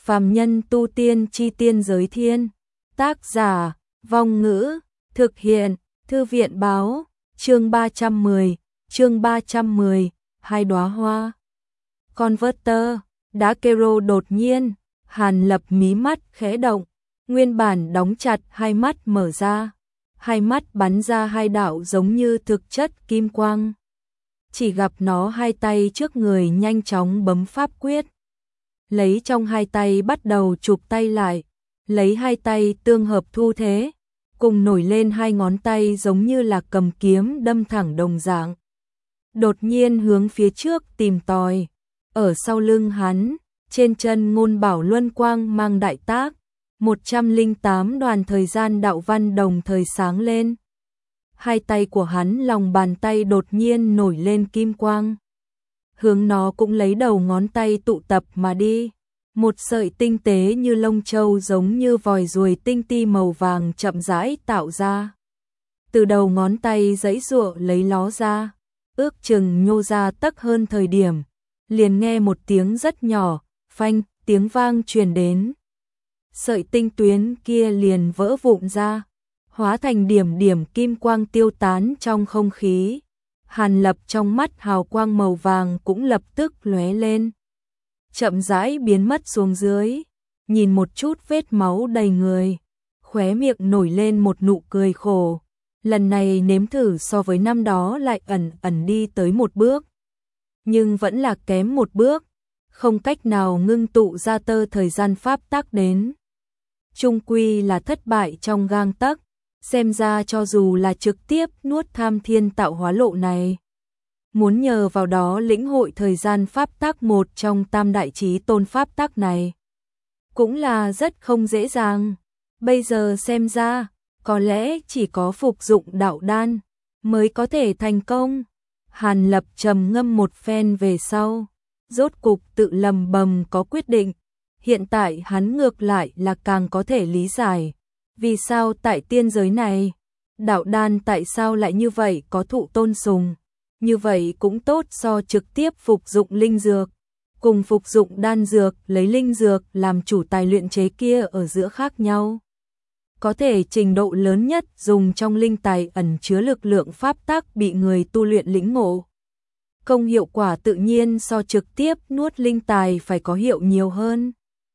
Phàm nhân tu tiên chi tiên giới thiên. Tác giả, Vong Ngữ, thực hiện, Thư viện báo, chương 310, hai đóa hoa. Converter, đá kero đột nhiên, Hàn Lập mí mắt khẽ động, nguyên bản đóng chặt hai mắt mở ra, hai mắt bắn ra hai đạo giống như thực chất kim quang. Chỉ gặp nó hai tay trước người nhanh chóng bấm pháp quyết. Lấy trong hai tay bắt đầu chụp tay lại, lấy hai tay tương hợp thu thế, cùng nổi lên hai ngón tay giống như là cầm kiếm đâm thẳng đồng dạng. Đột nhiên hướng phía trước tìm tòi, ở sau lưng hắn, trên chân ngôn bảo luân quang mang đại tác, 108 đoàn thời gian đạo văn đồng thời sáng lên. Hai tay của hắn lòng bàn tay đột nhiên nổi lên kim quang. Hướng nó cũng lấy đầu ngón tay tụ tập mà đi. Một sợi tinh tế như lông châu giống như vòi ruồi tinh ti màu vàng chậm rãi tạo ra. Từ đầu ngón tay giãy giụa lấy ló ra, ước chừng nhô ra tấc hơn thời điểm. Liền nghe một tiếng rất nhỏ, phanh, tiếng vang truyền đến. Sợi tinh tuyến kia liền vỡ vụn ra, hóa thành điểm điểm kim quang tiêu tán trong không khí. Hàn Lập trong mắt hào quang màu vàng cũng lập tức lóe lên, chậm rãi biến mất xuống dưới. Nhìn một chút vết máu đầy người, khóe miệng nổi lên một nụ cười khổ. Lần này nếm thử so với năm đó lại ẩn đi tới một bước, nhưng vẫn là kém một bước, không cách nào ngưng tụ ra tơ thời gian pháp tắc đến. Chung quy là thất bại trong gang tấc. Xem ra cho dù là trực tiếp nuốt tham thiên tạo hóa lộ này, muốn nhờ vào đó lĩnh hội thời gian pháp tắc một trong tam đại chí tôn pháp tắc này, cũng là rất không dễ dàng. Bây giờ xem ra, có lẽ chỉ có phục dụng đạo đan mới có thể thành công. Hàn Lập trầm ngâm một phen về sau, rốt cục tự lầm bầm có quyết định. Hiện tại hắn ngược lại là càng có thể lý giải. Vì sao tại tiên giới này, đạo đan tại sao lại như vậy có thụ tôn sùng, như vậy cũng tốt so trực tiếp phục dụng linh dược, cùng phục dụng đan dược lấy linh dược làm chủ tài luyện chế kia ở giữa khác nhau. Có thể trình độ lớn nhất dùng trong linh tài ẩn chứa lực lượng pháp tắc bị người tu luyện lĩnh ngộ. Công hiệu quả tự nhiên so trực tiếp nuốt linh tài phải có hiệu nhiều hơn.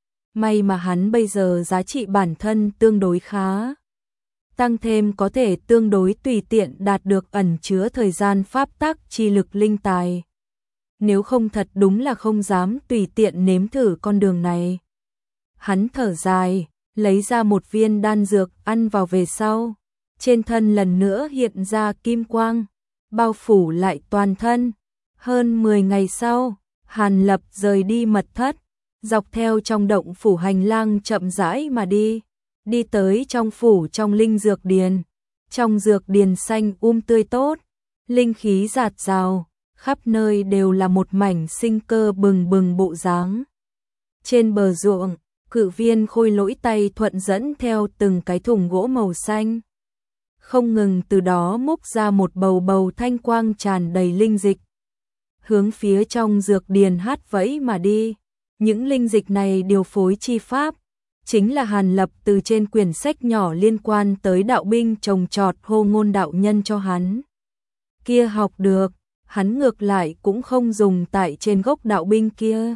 May mà hắn bây giờ giá trị bản thân tương đối khá, tăng thêm có thể tương đối tùy tiện đạt được ẩn chứa thời gian pháp tắc chi lực linh tài. Nếu không thật đúng là không dám tùy tiện nếm thử con đường này. Hắn thở dài, lấy ra một viên đan dược ăn vào về sau, trên thân lần nữa hiện ra kim quang, bao phủ lại toàn thân. Hơn 10 ngày sau, Hàn Lập rời đi mật thất, dọc theo trong động phủ hành lang chậm rãi mà đi tới trong phủ trong linh dược điền. Trong dược điền xanh tươi tốt, linh khí rạt rào, khắp nơi đều là một mảnh sinh cơ bừng bừng bộ dáng. Trên bờ ruộng, cự viên khôi lỗi tay thuận dẫn theo từng cái thùng gỗ màu xanh, không ngừng từ đó múc ra một bầu bầu thanh quang tràn đầy linh dịch, hướng phía trong dược điền hát vẫy mà đi. Những linh dịch này điều phối chi pháp, chính là Hàn Lập từ trên quyển sách nhỏ liên quan tới đạo binh trồng trọt Hô Ngôn đạo nhân cho hắn kia học được. Hắn ngược lại cũng không dùng tại trên gốc đạo binh kia,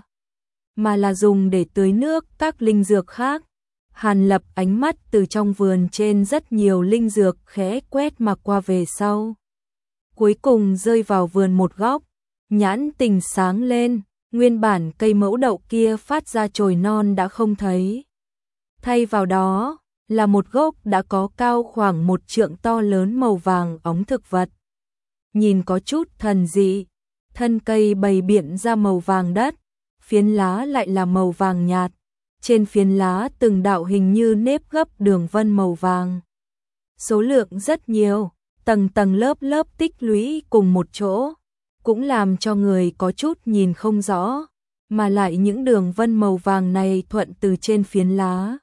mà là dùng để tưới nước các linh dược khác. Hàn Lập ánh mắt từ trong vườn trên rất nhiều linh dược khẽ quét mà qua về sau, cuối cùng rơi vào vườn một góc, nhãn tình sáng lên. Nguyên bản cây mẫu đậu kia phát ra chồi non đã không thấy, thay vào đó là một gốc đã có cao khoảng 1 trượng to lớn màu vàng óng thực vật. Nhìn có chút thần dị, thân cây bày biện ra màu vàng đất, phiến lá lại là màu vàng nhạt, trên phiến lá từng đạo hình như nếp gấp đường vân màu vàng. Số lượng rất nhiều, tầng tầng lớp lớp tích lũy cùng một chỗ, cũng làm cho người có chút nhìn không rõ, mà lại những đường vân màu vàng này thuận từ trên phiến lá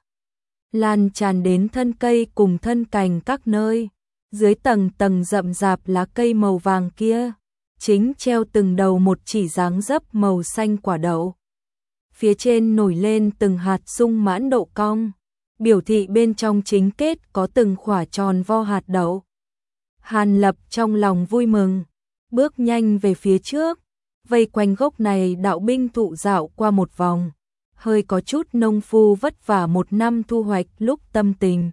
lan tràn đến thân cây cùng thân cành các nơi. Dưới tầng tầng rậm rạp lá cây màu vàng kia, chính treo từng đầu một chỉ dáng dấp màu xanh quả đậu. phía trên nổi lên từng hạt sung mãn độ cong, biểu thị bên trong chính kết có từng khỏa tròn vo hạt đậu. Hàn Lập trong lòng vui mừng, bước nhanh về phía trước, vây quanh gốc này đạo binh thụ dạo qua một vòng, hơi có chút nông phu vất vả một năm thu hoạch lúc tâm tình.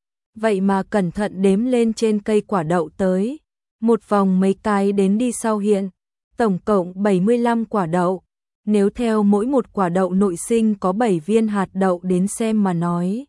Vậy mà cẩn thận đếm lên trên cây quả đậu tới, một vòng mấy cái đến đi sau hiện, tổng cộng 75 quả đậu. Nếu theo mỗi một quả đậu nội sinh có 7 viên hạt đậu đến xem mà nói,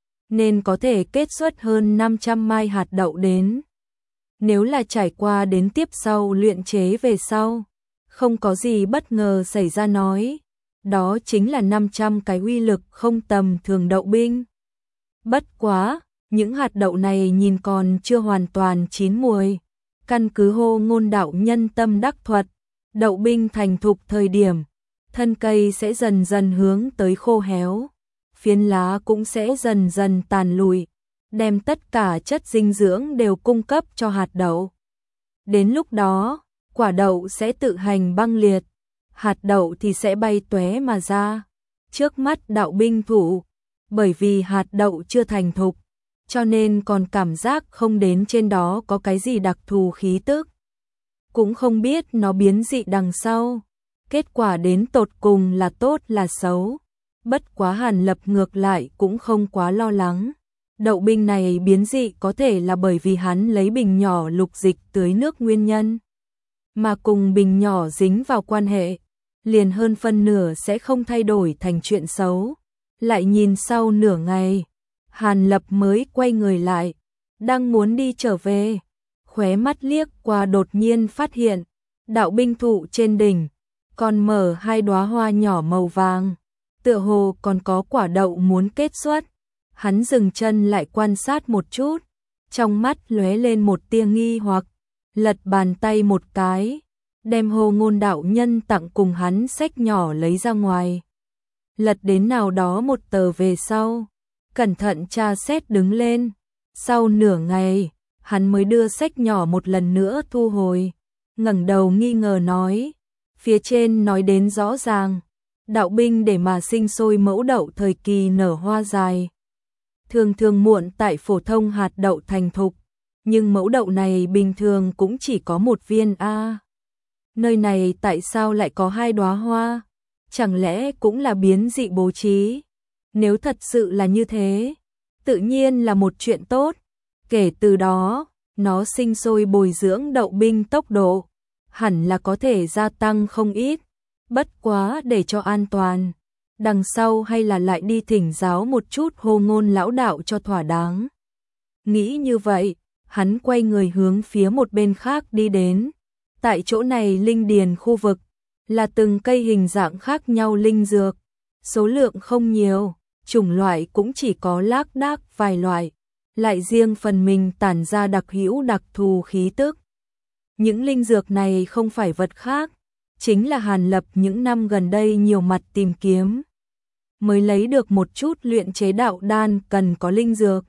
nên có thể kết xuất hơn 500 mai hạt đậu đến. Nếu là trải qua đến tiếp sau luyện chế về sau, không có gì bất ngờ xảy ra nói, đó chính là 500 cái uy lực không tầm thường đậu binh. Bất quá, những hạt đậu này nhìn còn chưa hoàn toàn chín mùi, căn cứ Hô Ngôn đạo nhân tâm đắc thuật, đậu binh thành thục thời điểm, thân cây sẽ dần dần hướng tới khô héo, phiến lá cũng sẽ dần dần tàn lụi, đem tất cả chất dinh dưỡng đều cung cấp cho hạt đậu. Đến lúc đó, quả đậu sẽ tự hành băng liệt, hạt đậu thì sẽ bay tóe mà ra. Trước mắt đạo binh thủ, bởi vì hạt đậu chưa thành thục, cho nên còn cảm giác không đến trên đó có cái gì đặc thù khí tức. Cũng không biết nó biến dị đằng sau, kết quả đến tột cùng là tốt là xấu. Bất quá Hàn Lập ngược lại cũng không quá lo lắng. Đậu binh này biến dị có thể là bởi vì hắn lấy bình nhỏ lục dịch tưới nước nguyên nhân, mà cùng bình nhỏ dính vào quan hệ, liền hơn phân nửa sẽ không thay đổi thành chuyện xấu. Lại nhìn sau nửa ngày, Hàn Lập mới quay người lại, đang muốn đi trở về, khóe mắt liếc qua đột nhiên phát hiện, đạo binh thụ trên đỉnh, còn mở hai đóa hoa nhỏ màu vàng, tựa hồ còn có quả đậu muốn kết xuất. Hắn dừng chân lại quan sát một chút, trong mắt lóe lên một tia nghi hoặc, lật bàn tay một cái, đem Hô Ngôn đạo nhân tặng cùng hắn sách nhỏ lấy ra ngoài. Lật đến nào đó một tờ về sau, cẩn thận tra xét đứng lên, sau nửa ngày, hắn mới đưa sách nhỏ một lần nữa thu hồi, ngẩng đầu nghi ngờ nói, phía trên nói đến rõ ràng, đạo binh để mà sinh sôi mẫu đậu thời kỳ nở hoa dài, thường thường muộn tại phổ thông hạt đậu thành thục, nhưng mẫu đậu này bình thường cũng chỉ có một viên a. Nơi này tại sao lại có hai đóa hoa? Chẳng lẽ cũng là biến dị bố trí? Nếu thật sự là như thế, tự nhiên là một chuyện tốt. Kể từ đó, nó sinh sôi bồi dưỡng đậu binh tốc độ, hẳn là có thể gia tăng không ít. Bất quá để cho an toàn, đằng sau hay là lại đi thỉnh giáo một chút Hô Ngôn lão đạo cho thỏa đáng. Nghĩ như vậy, hắn quay người hướng phía một bên khác đi đến. Tại chỗ này linh điền khu vực, là từng cây hình dạng khác nhau linh dược, số lượng không nhiều, chủng loại cũng chỉ có lác đác vài loại, lại riêng phần mình tản ra đặc hữu đặc thù khí tức. Những linh dược này không phải vật khác, chính là Hàn Lập những năm gần đây nhiều mặt tìm kiếm, mới lấy được một chút luyện chế đạo đan cần có linh dược.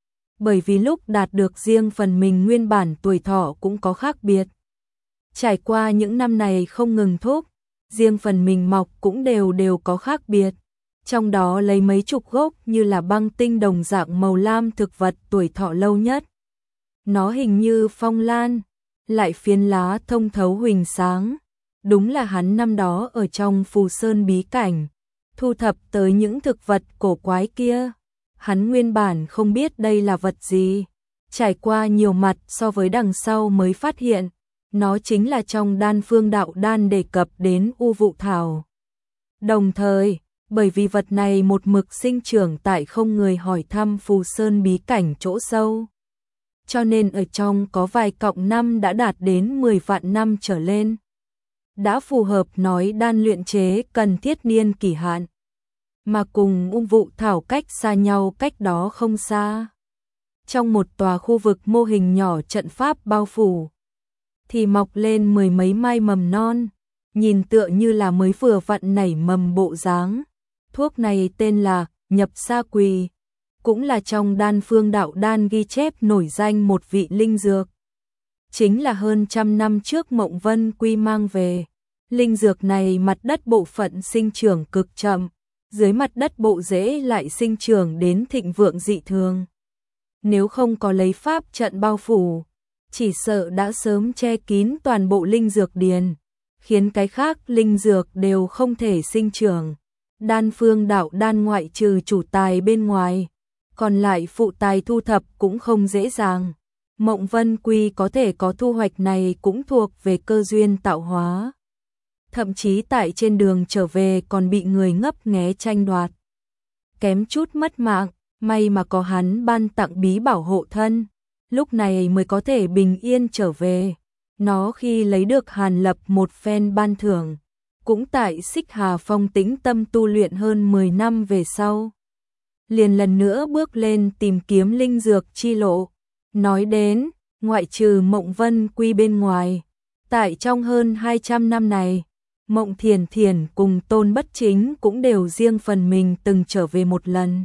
Bởi vì lúc đạt được riêng phần mình nguyên bản tuổi thọ cũng có khác biệt. Trải qua những năm này không ngừng thúc, riêng phần mình mọc cũng đều có khác biệt. Trong đó lấy mấy chục gốc như là băng tinh đồng dạng màu lam thực vật tuổi thọ lâu nhất. Nó hình như phong lan, lại phiến lá thông thấu huỳnh sáng. Đúng là hắn năm đó ở trong Phù Sơn bí cảnh, thu thập tới những thực vật cổ quái kia. Hắn nguyên bản không biết đây là vật gì, trải qua nhiều mặt so với đằng sau mới phát hiện, nó chính là trong đan phương đạo đan đề cập đến u vụ thảo. Đồng thời, bởi vì vật này một mực sinh trưởng tại không người hỏi thăm Phù Sơn bí cảnh chỗ sâu, cho nên ở trong có vài cọng năm đã đạt đến 10 vạn năm trở lên. Đã phù hợp nói đan luyện chế cần thiết niên kỳ hạn, mà cùng ung vụ thảo cách xa nhau cách đó không xa. Trong một tòa khu vực mô hình nhỏ trận pháp bao phủ, thì mọc lên mười mấy mai mầm non, nhìn tựa như là mới vừa vặn nảy mầm bộ dáng. Thuốc này tên là nhập sa quỳ, cũng là trong đan phương đạo đan ghi chép nổi danh một vị linh dược. Chính là hơn trăm năm trước Mộng Vân Quy mang về, Linh dược này mặt đất bộ phận sinh trưởng cực chậm, dưới mặt đất bộ rễ lại sinh trưởng đến thịnh vượng dị thường. Nếu không có lấy pháp trận bao phủ, chỉ sợ đã sớm che kín toàn bộ linh dược điền, khiến cái khác linh dược đều không thể sinh trưởng. Đan phương đạo đan ngoại trừ chủ tài bên ngoài, còn lại phụ tài thu thập cũng không dễ dàng. Mộng Vân Quy có thể có thu hoạch này cũng thuộc về cơ duyên tạo hóa. Thậm chí tại trên đường trở về còn bị người ngấp nghé tranh đoạt. Kém chút mất mạng, may mà có hắn ban tặng bí bảo hộ thân, lúc này mới có thể bình yên trở về. Nó khi lấy được Hàn Lập một phen ban thưởng, cũng tại Xích Hà Phong tĩnh tâm tu luyện hơn 10 năm về sau. Liền lần nữa bước lên tìm kiếm linh dược chi lộ. Nói đến, ngoại trừ Mộng Vân Quy bên ngoài, tại trong hơn 200 năm này, Mộng Thiền Thiền cùng Tôn Bất Chính cũng đều riêng phần mình từng trở về một lần.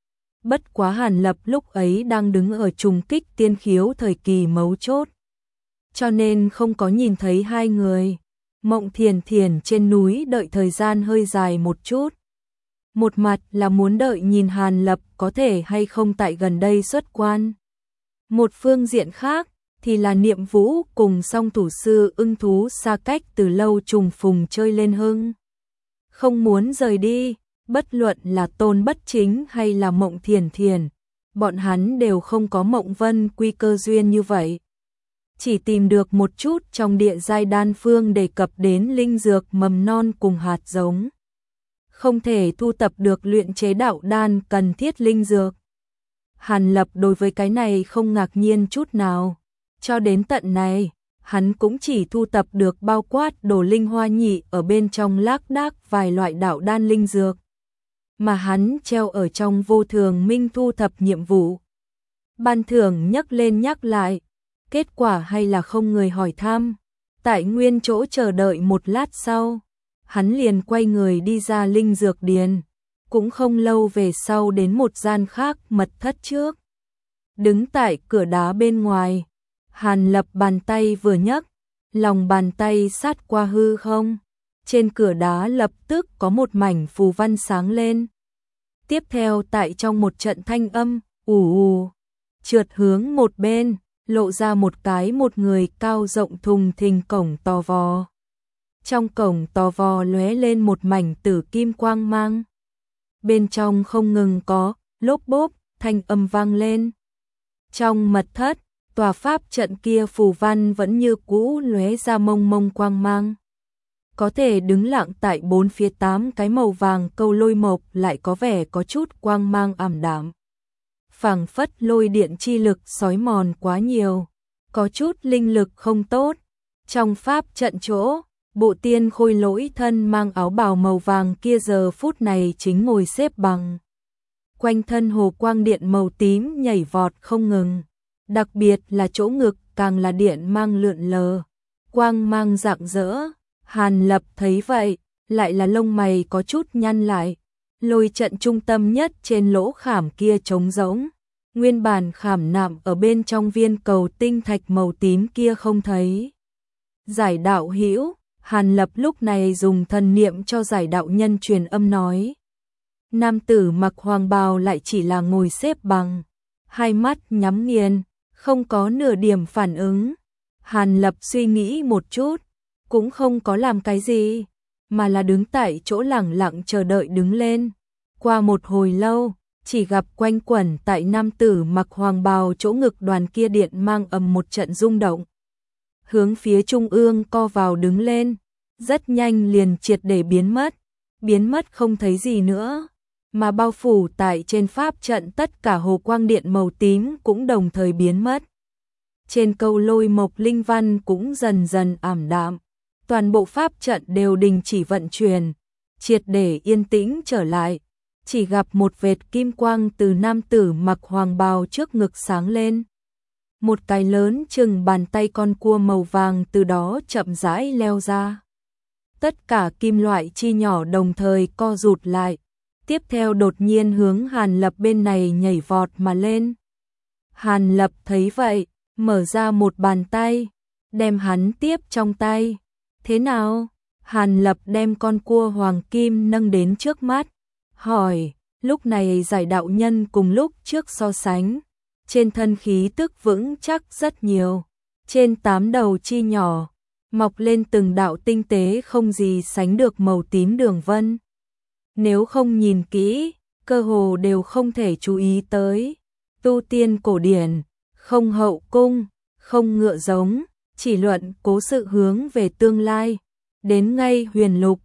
Bất quá Hàn Lập lúc ấy đang đứng ở trùng kích tiên khiếu thời kỳ mấu chốt, cho nên không có nhìn thấy hai người. Mộng Thiền Thiền trên núi đợi thời gian hơi dài một chút. Một mặt là muốn đợi nhìn Hàn Lập có thể hay không tại gần đây xuất quan. Một phương diện khác thì là Niệm Vũ cùng song thủ sư ưng thú xa cách từ lâu trùng phùng chơi lên hưng. Không muốn rời đi, bất luận là Tôn Bất Chính hay là Mộng Thiền Thiền, bọn hắn đều không có Mộng Vân Quy cơ duyên như vậy. Chỉ tìm được một chút trong địa giai đan phương đề cập đến linh dược mầm non cùng hạt giống. Không thể thu tập được luyện chế đạo đan cần thiết linh dược. Hàn Lập đối với cái này không ngạc nhiên chút nào. Cho đến tận này, hắn cũng chỉ thu tập được bao quát đồ linh hoa nhị ở bên trong lác đác vài loại đạo đan linh dược. Mà hắn treo ở trong vô thường minh thu thập nhiệm vụ. Ban thưởng nhắc lên nhắc lại, kết quả hay là không người hỏi thăm. Tại nguyên chỗ chờ đợi một lát sau, hắn liền quay người đi ra linh dược điền. Cũng không lâu về sau đến một gian khác mật thất trước. Đứng tại cửa đá bên ngoài, Hàn Lập bàn tay vừa nhấc, lòng bàn tay sát qua hư không. Trên cửa đá lập tức có một mảnh phù văn sáng lên. Tiếp theo tại trong một trận thanh âm, trượt hướng một bên, lộ ra một người cao rộng thùng thình cổng to vò. Trong cổng to vò lóe lên một mảnh tử kim quang mang. Bên trong không ngừng có lốp bốp thanh âm vang lên. Trong mật thất, tòa pháp trận kia phù văn vẫn như cũ lóe ra mông mông quang mang. Có thể đứng lặng tại bốn phía 8 cái màu vàng câu lôi mộc lại có vẻ có chút quang mang ảm đạm. Phảng phất lôi điện chi lực xói mòn quá nhiều, có chút linh lực không tốt. Trong pháp trận chỗ, bộ tiên khôi lỗi thân mang áo bào màu vàng kia giờ phút này chính ngồi xếp bằng. Quanh thân hồ quang điện màu tím nhảy vọt không ngừng, đặc biệt là chỗ ngực càng là điện mang lượn lờ, quang mang rạng rỡ. Hàn Lập thấy vậy, lại là lông mày có chút nhăn lại. Lôi trận trung tâm nhất trên lỗ khảm kia trống rỗng, nguyên bản khảm nạm ở bên trong viên cầu tinh thạch màu tím kia không thấy. Giải đạo hữu, Hàn Lập lúc này dùng thần niệm cho giải đạo nhân truyền âm nói. Nam tử mặc hoàng bào lại chỉ là ngồi xếp bằng, hai mắt nhắm nghiền, không có nửa điểm phản ứng. Hàn Lập suy nghĩ một chút, cũng không có làm cái gì, mà là đứng tại chỗ lẳng lặng chờ đợi đứng lên. Qua một hồi lâu, chỉ gặp quanh quẩn tại nam tử mặc hoàng bào chỗ ngực đoàn kia điện mang ầm một trận rung động. Hướng phía trung ương co vào đứng lên, rất nhanh liền triệt để biến mất không thấy gì nữa, mà bao phủ tại trên pháp trận tất cả hồ quang điện màu tím cũng đồng thời biến mất. Trên câu lôi mộc linh văn cũng dần dần ảm đạm, toàn bộ pháp trận đều đình chỉ vận chuyển, triệt để yên tĩnh trở lại, chỉ gặp một vệt kim quang từ nam tử mặc hoàng bào trước ngực sáng lên. Một cái lớn chừng bàn tay con cua màu vàng từ đó chậm rãi leo ra. Tất cả kim loại chi nhỏ đồng thời co rụt lại, tiếp theo đột nhiên hướng Hàn Lập bên này nhảy vọt mà lên. Hàn Lập thấy vậy, mở ra một bàn tay, đem hắn tiếp trong tay. Thế nào? Hàn Lập đem con cua hoàng kim nâng đến trước mắt, hỏi, lúc này Giải đạo nhân cùng lúc trước so sánh, trên thân khí tức vững chắc rất nhiều, trên 8 đầu chi nhỏ, mọc lên từng đạo tinh tế không gì sánh được màu tím đường vân. Nếu không nhìn kỹ, cơ hồ đều không thể chú ý tới. Tu tiên cổ điển, không hậu cung, không ngựa giống, chỉ luận cố sự hướng về tương lai. Đến ngay huyền lục,